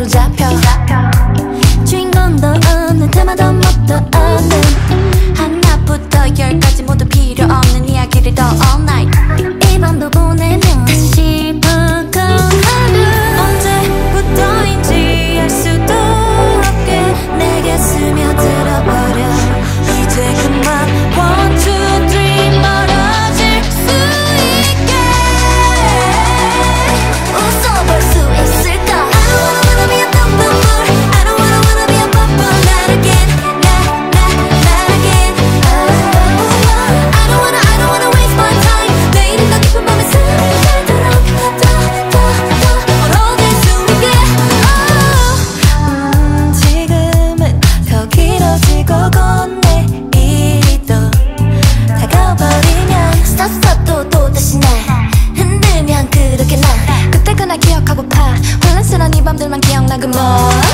잡혀 주인공도 없는 테마도 뭣도 없는 하나부터 열까지 모두 필요 없는 이야기를 더 all night 이 밤도 보내면 다시 보고 하루 언제부터인지 알 수도 없게 내게 스며들어버려 이제 그만 one two three 멀어질 수 있게 웃어볼 수 있을까 I don't wanna be a bubble I don't wanna be a bubble not again not again I don't wanna waste my time 내일은 더 깊은 밤에 스며들도록 더 멀어질 수 있게 지금은 더 길어지고 곧 내일이 또 다가와버리면 stop stop 또 다시 날 흔들면 그렇게 나 그때 그날 기억하고파 혼란스러운 이 밤들만 기억나고 뭐